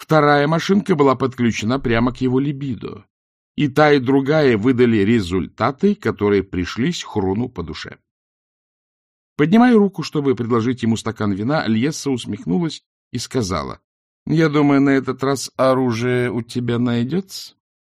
Вторая машинка была подключена прямо к его либидо. И та, и другая выдали результаты, которые пришлись Хруну по душе. Поднимая руку, чтобы предложить ему стакан вина, Льесса усмехнулась и сказала: — Я думаю, на этот раз оружие у тебя найдется.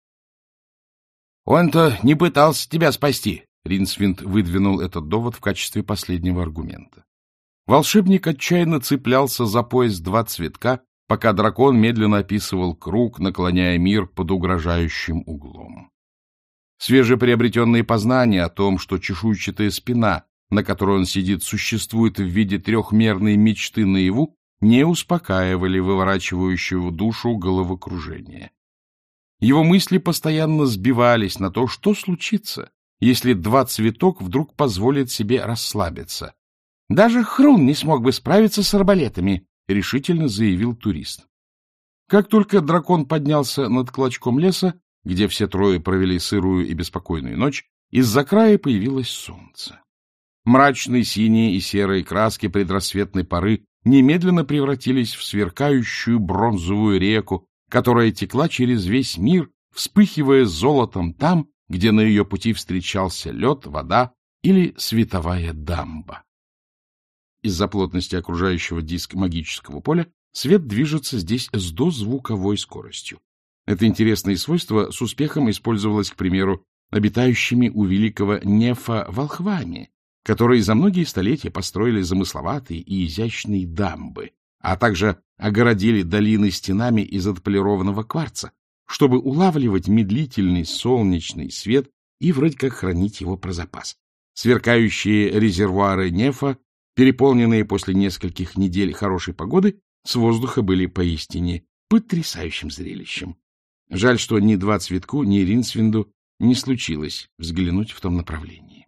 — Он-то не пытался тебя спасти. Ринсвинд выдвинул этот довод в качестве последнего аргумента. Волшебник отчаянно цеплялся за пояс два цветка, пока дракон медленно описывал круг, наклоняя мир под угрожающим углом. Свежеприобретенные познания о том, что чешуйчатая спина, на которой он сидит, существует в виде трехмерной мечты наяву, не успокаивали выворачивающего душу головокружение. Его мысли постоянно сбивались на то, что случится, если два цветок вдруг позволят себе расслабиться. «Даже Хрун не смог бы справиться с арбалетами», — решительно заявил турист. Как только дракон поднялся над клочком леса, где все трое провели сырую и беспокойную ночь, из-за края появилось солнце. Мрачные синие и серые краски предрассветной поры немедленно превратились в сверкающую бронзовую реку, которая текла через весь мир, вспыхивая золотом там, где на ее пути встречался лед, вода или световая дамба. Из-за плотности окружающего диск магического поля свет движется здесь с дозвуковой скоростью. Это интересное свойство с успехом использовалось, к примеру, обитающими у великого Нефа волхвами, которые за многие столетия построили замысловатые и изящные дамбы, а также огородили долины стенами из отполированного кварца, чтобы улавливать медлительный солнечный свет и вроде как хранить его про запас. Сверкающие резервуары Нефа, переполненные после нескольких недель хорошей погоды, с воздуха были поистине потрясающим зрелищем. Жаль, что ни два цветку, ни Ринсвинду не случилось взглянуть в том направлении.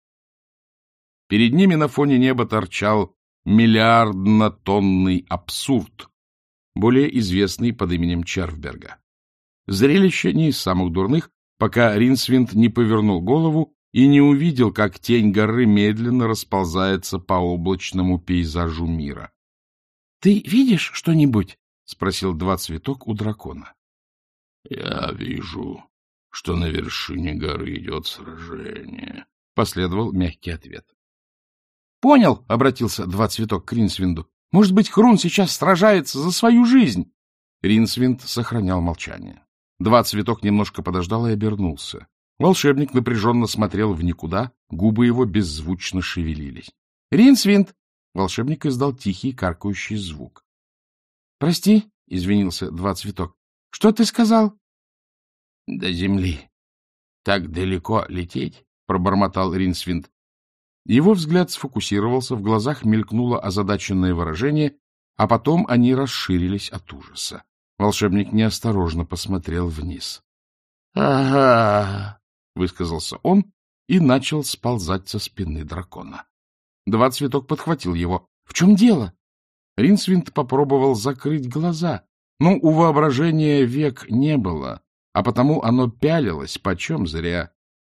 Перед ними на фоне неба торчал миллиардно-тонный абсурд, более известный под именем Червберга. Зрелище не из самых дурных, пока Ринсвинд не повернул голову и не увидел, как тень горы медленно расползается по облачному пейзажу мира. — Ты видишь что-нибудь? — спросил два цветок у дракона. — Я вижу, что на вершине горы идет сражение, — последовал мягкий ответ. — Понял, — обратился два цветок к Ринсвинду. — Может быть, Хрун сейчас сражается за свою жизнь? Ринсвинд сохранял молчание. Два цветок немножко подождал и обернулся. Волшебник напряженно смотрел в никуда, губы его беззвучно шевелились. — Ринсвинд! — волшебник издал тихий каркающий звук. — Прости, — извинился два цветок. — Что ты сказал? — До земли. Так далеко лететь, — пробормотал Ринсвинд. Его взгляд сфокусировался, в глазах мелькнуло озадаченное выражение, а потом они расширились от ужаса. Волшебник неосторожно посмотрел вниз. — Ага, — высказался он и начал сползать со спины дракона. Два цветок подхватил его. — В чем дело? Ринсвинд попробовал закрыть глаза, но у воображения век не было, а потому оно пялилось почем зря.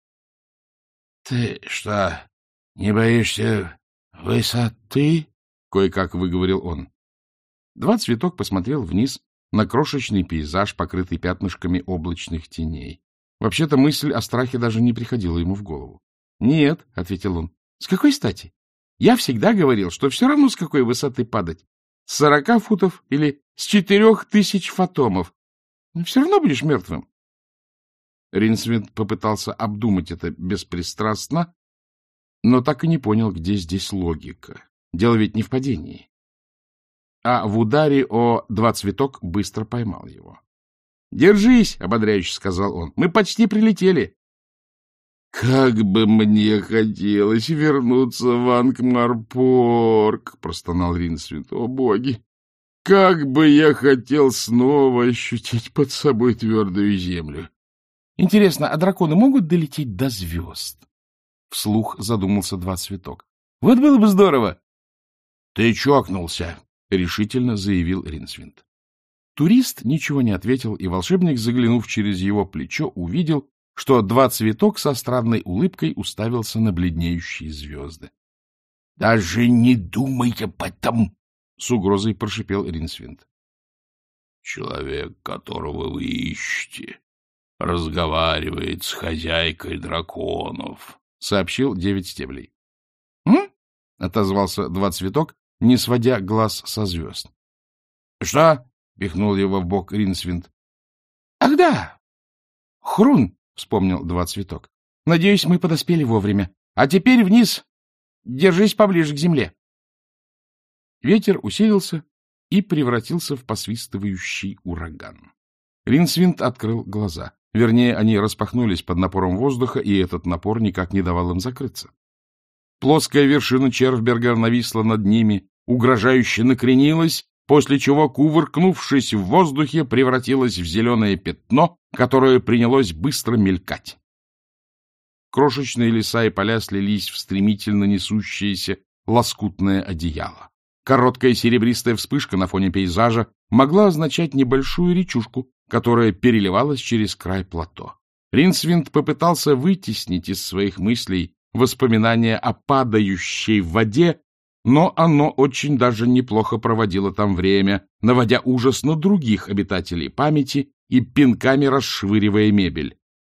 — Ты что, не боишься высоты? — кое-как выговорил он. Два цветок посмотрел вниз на крошечный пейзаж, покрытый пятнышками облачных теней. Вообще-то мысль о страхе даже не приходила ему в голову. — Нет, — ответил он. — С какой стати? Я всегда говорил, что все равно с какой высоты падать. С 40 футов или с 4000 фотомов. Все равно будешь мертвым. Ринсвинд попытался обдумать это беспристрастно, но так и не понял, где здесь логика. Дело ведь не в падении. А в ударе о два цветок быстро поймал его. — Держись, — ободряюще сказал он, — мы почти прилетели. — Как бы мне хотелось вернуться в Анкмарпорг, — простонал Ринсвинд. — О, боги! Как бы я хотел снова ощутить под собой твердую землю! — Интересно, а драконы могут долететь до звезд? Вслух задумался два цветок. — Вот было бы здорово! — Ты чокнулся! — решительно заявил Ринсвинд. Турист ничего не ответил, и волшебник, заглянув через его плечо, увидел, что два цветок со странной улыбкой уставился на бледнеющие звезды. — Даже не думай об этом! — с угрозой прошипел Ринсвинд. — Человек, которого вы ищете, разговаривает с хозяйкой драконов, — сообщил 9 стеблей. — отозвался 2 цветок, не сводя глаз со звезд. — Что? — пихнул его в бок Ринсвинд. — Ах да! Хрун, — вспомнил 2 цветок. — Надеюсь, мы подоспели вовремя. А теперь вниз. Держись поближе к земле. Ветер усилился и превратился в посвистывающий ураган. Ринсвинд открыл глаза. Вернее, они распахнулись под напором воздуха, и этот напор никак не давал им закрыться. Плоская вершина Червберга нависла над ними, угрожающе накренилась, после чего, кувыркнувшись в воздухе, превратилась в зеленое пятно, которое принялось быстро мелькать. Крошечные леса и поля слились в стремительно несущееся лоскутное одеяло. Короткая серебристая вспышка на фоне пейзажа могла означать небольшую речушку, которая переливалась через край плато. Ринсвинд попытался вытеснить из своих мыслей воспоминания о падающей в воде, но оно очень даже неплохо проводило там время, наводя ужас на других обитателей памяти и пинками расшвыривая мебель.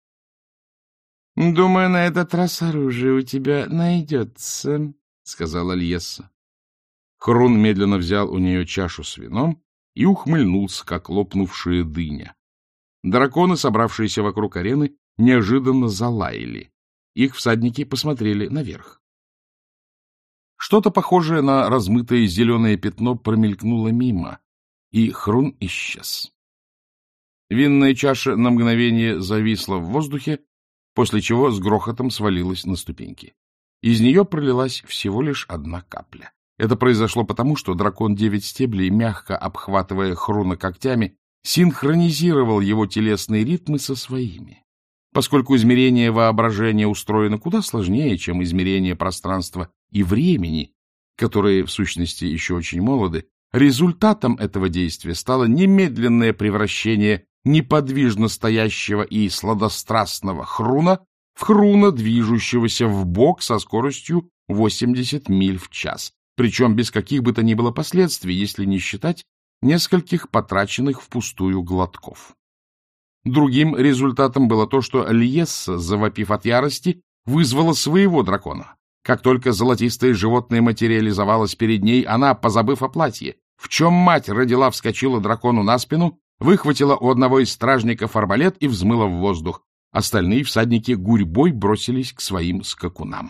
— Думаю, на этот раз оружие у тебя найдется, — сказала Льесса. Хрун медленно взял у нее чашу с вином и ухмыльнулся, как лопнувшая дыня. Драконы, собравшиеся вокруг арены, неожиданно залаяли. Их всадники посмотрели наверх. Что-то похожее на размытое зеленое пятно промелькнуло мимо, и Хрун исчез. Винная чаша на мгновение зависла в воздухе, после чего с грохотом свалилась на ступеньки. Из нее пролилась всего лишь 1 капля. Это произошло потому, что дракон 9 стеблей, мягко обхватывая Хруна когтями, синхронизировал его телесные ритмы со своими. Поскольку измерение воображения устроено куда сложнее, чем измерение пространства и времени, которые, в сущности, еще очень молоды, результатом этого действия стало немедленное превращение неподвижно стоящего и сладострастного Хруна в Хруна, движущегося вбок со скоростью 80 миль в час, причем без каких бы то ни было последствий, если не считать нескольких потраченных впустую глотков. Другим результатом было то, что Льесса, завопив от ярости, вызвала своего дракона. Как только золотистое животное материализовалось перед ней, она, позабыв о платье, в чем мать родила, вскочила дракону на спину, выхватила у одного из стражников арбалет и взмыла в воздух. Остальные всадники гурьбой бросились к своим скакунам.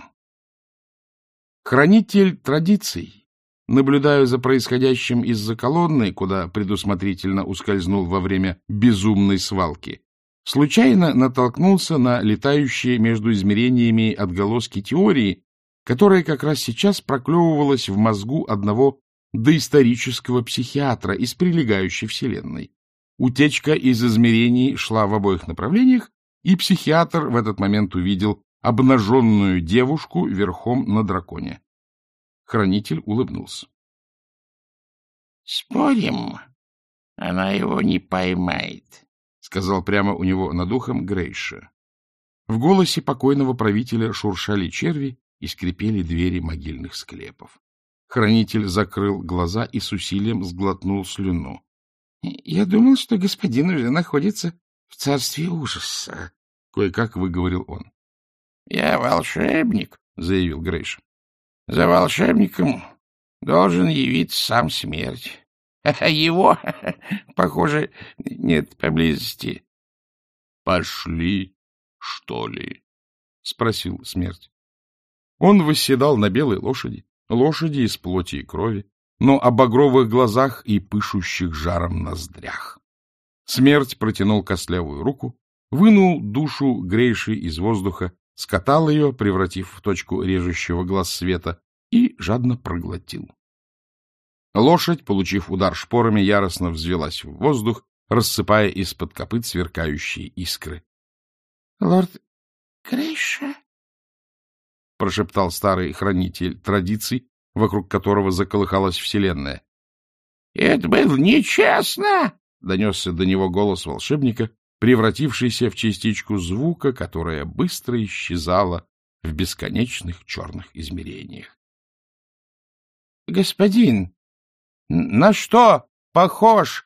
Хранитель традиций, наблюдая за происходящим из-за колонны, куда предусмотрительно ускользнул во время безумной свалки, случайно натолкнулся на летающие между измерениями отголоски теории, которая как раз сейчас проклевывалась в мозгу одного доисторического психиатра из прилегающей вселенной. Утечка из измерений шла в обоих направлениях, и психиатр в этот момент увидел обнаженную девушку верхом на драконе. Хранитель улыбнулся. — Спорим, она его не поймает, — сказал прямо у него над ухом Грейша. В голосе покойного правителя шуршали черви и скрипели двери могильных склепов. Хранитель закрыл глаза и с усилием сглотнул слюну. — Я думал, что господин уже находится в царстве ужаса, — кое-как выговорил он. — Я волшебник, — заявил Грейш. — За волшебником должен явиться сам смерть. А его, похоже, нет поблизости. — Пошли, что ли? — спросил смерть. Он восседал на белой лошади из плоти и крови, но о багровых глазах и пышущих жаром ноздрях. Смерть протянул костлявую руку, вынул душу Грейши из воздуха, скатал ее, превратив в точку режущего глаз света, и жадно проглотил. Лошадь, получив удар шпорами, яростно взвелась в воздух, рассыпая из-под копыт сверкающие искры. — Лорд Грейша? — прошептал старый хранитель традиций, вокруг которого заколыхалась вселенная. — Это было нечестно! — донесся до него голос волшебника, превратившийся в частичку звука, которая быстро исчезала в бесконечных черных измерениях. — Господин, на что похож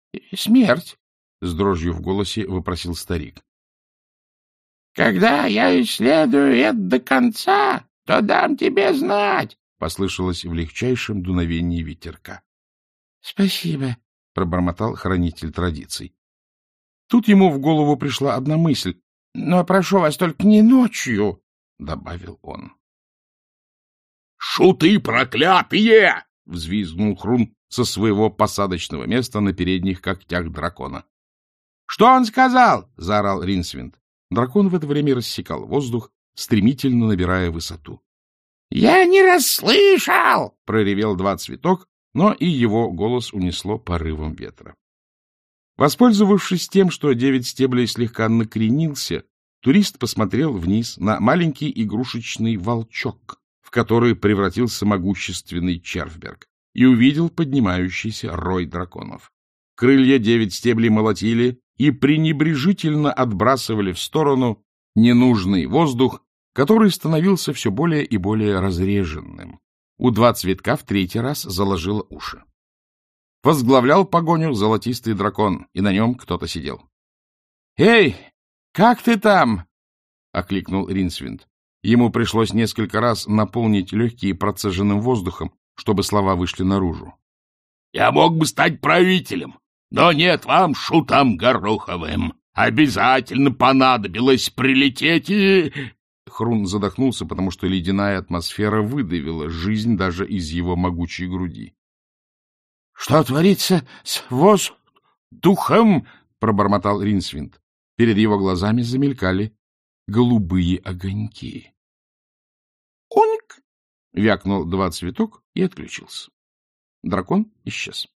— Смерть, — с дрожью в голосе вопросил старик. — Когда я исследую это до конца, то дам тебе знать, — послышалось в легчайшем дуновении ветерка. — Спасибо, — пробормотал хранитель традиций. Тут ему в голову пришла одна мысль. — Но прошу вас, только не ночью, — добавил он. — Шуты проклятые! — взвизгнул Хрун со своего посадочного места на передних когтях дракона. — Что он сказал? — заорал Ринсвинд. Дракон в это время рассекал воздух, стремительно набирая высоту. — Я не расслышал! — проревел Два Цветок, но и его голос унесло порывом ветра. Воспользовавшись тем, что 9 стеблей слегка накренился, турист посмотрел вниз на маленький игрушечный волчок, в который превратился могущественный Червберг, и увидел поднимающийся рой драконов. Крылья 9 стеблей молотили и пренебрежительно отбрасывали в сторону ненужный воздух, который становился все более и более разреженным. У Два Цветка в 3-й раз заложило уши. Возглавлял погоню золотистый дракон, и на нем кто-то сидел. — Эй, как ты там? — окликнул Ринсвинд. Ему пришлось несколько раз наполнить легкие процеженным воздухом, чтобы слова вышли наружу. — Я мог бы стать правителем, но нет вам, шутам гороховым. Обязательно понадобилось прилететь и... Хрун задохнулся, потому что ледяная атмосфера выдавила жизнь даже из его могучей груди. — Что творится с воздухом? — пробормотал Ринсвинд. Перед его глазами замелькали голубые огоньки. — Уньк! — вякнул Два Цветок и отключился. Дракон исчез.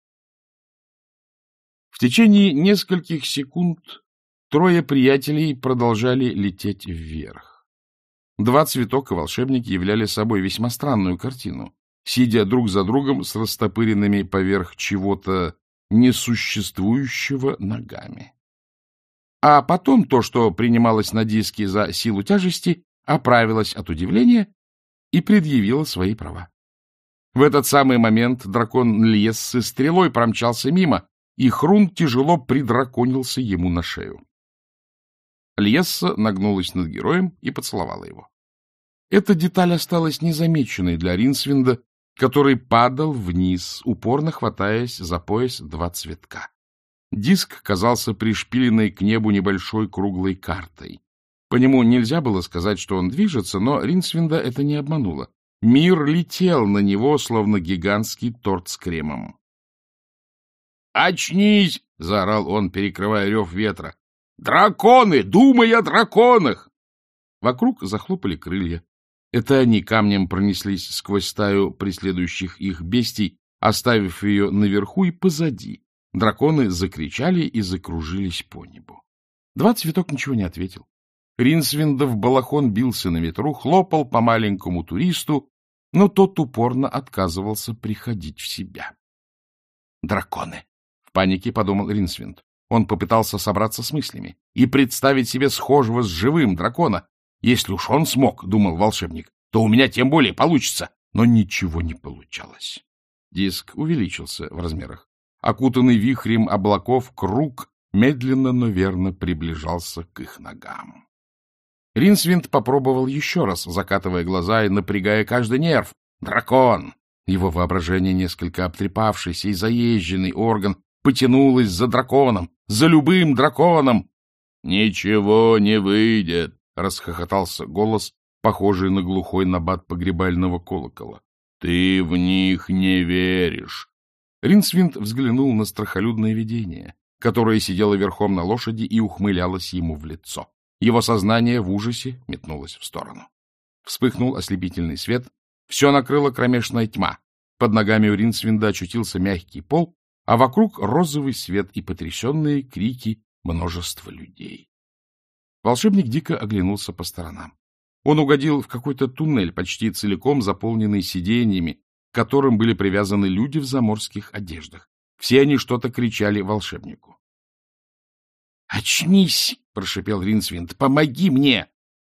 В течение нескольких секунд 3 приятелей продолжали лететь вверх. Два Цветок и волшебник являли собой весьма странную картину, сидя друг за другом с растопыренными поверх чего-то несуществующего ногами. А потом то, что принималось на диске за силу тяжести, оправилось от удивления и предъявило свои права. В этот самый момент дракон Льессы стрелой промчался мимо, и Хрун тяжело придраконился ему на шею. Льесса нагнулась над героем и поцеловала его. Эта деталь осталась незамеченной для Ринсвинда, который падал вниз, упорно хватаясь за пояс Два Цветка. Диск казался пришпиленной к небу небольшой круглой картой. По нему нельзя было сказать, что он движется, но Ринсвинда это не обмануло. Мир летел на него, словно гигантский торт с кремом. «Очнись!» — заорал он, перекрывая рев ветра. «Драконы! Думай о драконах!» Вокруг захлопали крылья. Это они камнем пронеслись сквозь стаю преследующих их бестий, оставив ее наверху и позади. Драконы закричали и закружились по небу. Два Цветок ничего не ответил. Ринсвиндов балахон бился на ветру, хлопал по маленькому туристу, но тот упорно отказывался приходить в себя. «Драконы!» — в панике подумал Ринсвинд. Он попытался собраться с мыслями и представить себе схожего с живым дракона. «Если уж он смог, — думал волшебник, — то у меня тем более получится». Но ничего не получалось. Диск увеличился в размерах. Окутанный вихрем облаков круг медленно, но верно приближался к их ногам. Ринсвинд попробовал еще раз, закатывая глаза и напрягая каждый нерв. Дракон! Его воображение, несколько обтрепавшийся и заезженный орган, потянулось за драконом, за любым драконом. — Ничего не выйдет! — расхохотался голос, похожий на глухой набат погребального колокола. — Ты в них не веришь! Ринсвинд взглянул на страхолюдное видение, которое сидело верхом на лошади и ухмылялось ему в лицо. Его сознание в ужасе метнулось в сторону. Вспыхнул ослепительный свет, все накрыла кромешная тьма. Под ногами у Ринсвинда очутился мягкий пол, а вокруг розовый свет и потрясенные крики множества людей. Волшебник дико оглянулся по сторонам. Он угодил в какой-то туннель, почти целиком заполненный сиденьями, к которым были привязаны люди в заморских одеждах. Все они что-то кричали волшебнику. «Очнись!» — прошипел Ринсвинд. «Помоги мне!»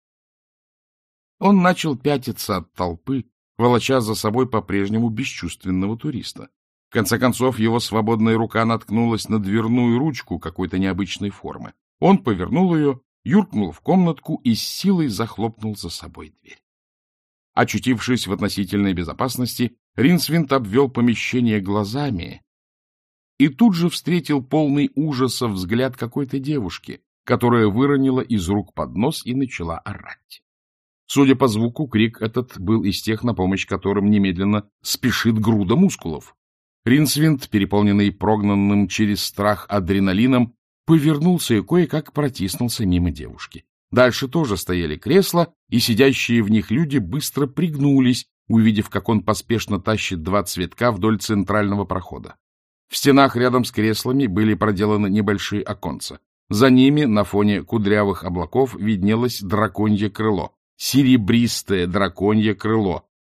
Он начал пятиться от толпы, волоча за собой по-прежнему бесчувственного туриста. конце концов, его свободная рука наткнулась на дверную ручку какой-то необычной формы. Он повернул ее, юркнул в комнатку и с силой захлопнул за собой дверь. Очутившись в относительной безопасности, Ринсвинд обвел помещение глазами и тут же встретил полный ужаса взгляд какой-то девушки, которая выронила из рук поднос и начала орать. Судя по звуку, крик этот был из тех, на помощь которым немедленно спешит груда мускулов. Ринсвинд, переполненный прогнанным через страх адреналином, повернулся и кое-как протиснулся мимо девушки. Дальше тоже стояли кресла, и сидящие в них люди быстро пригнулись, увидев, как он поспешно тащит 2 цветка вдоль центрального прохода. В стенах рядом с креслами были проделаны небольшие оконца. За ними, на фоне кудрявых облаков, виднелось драконье крыло. Серебристое драконье крыло,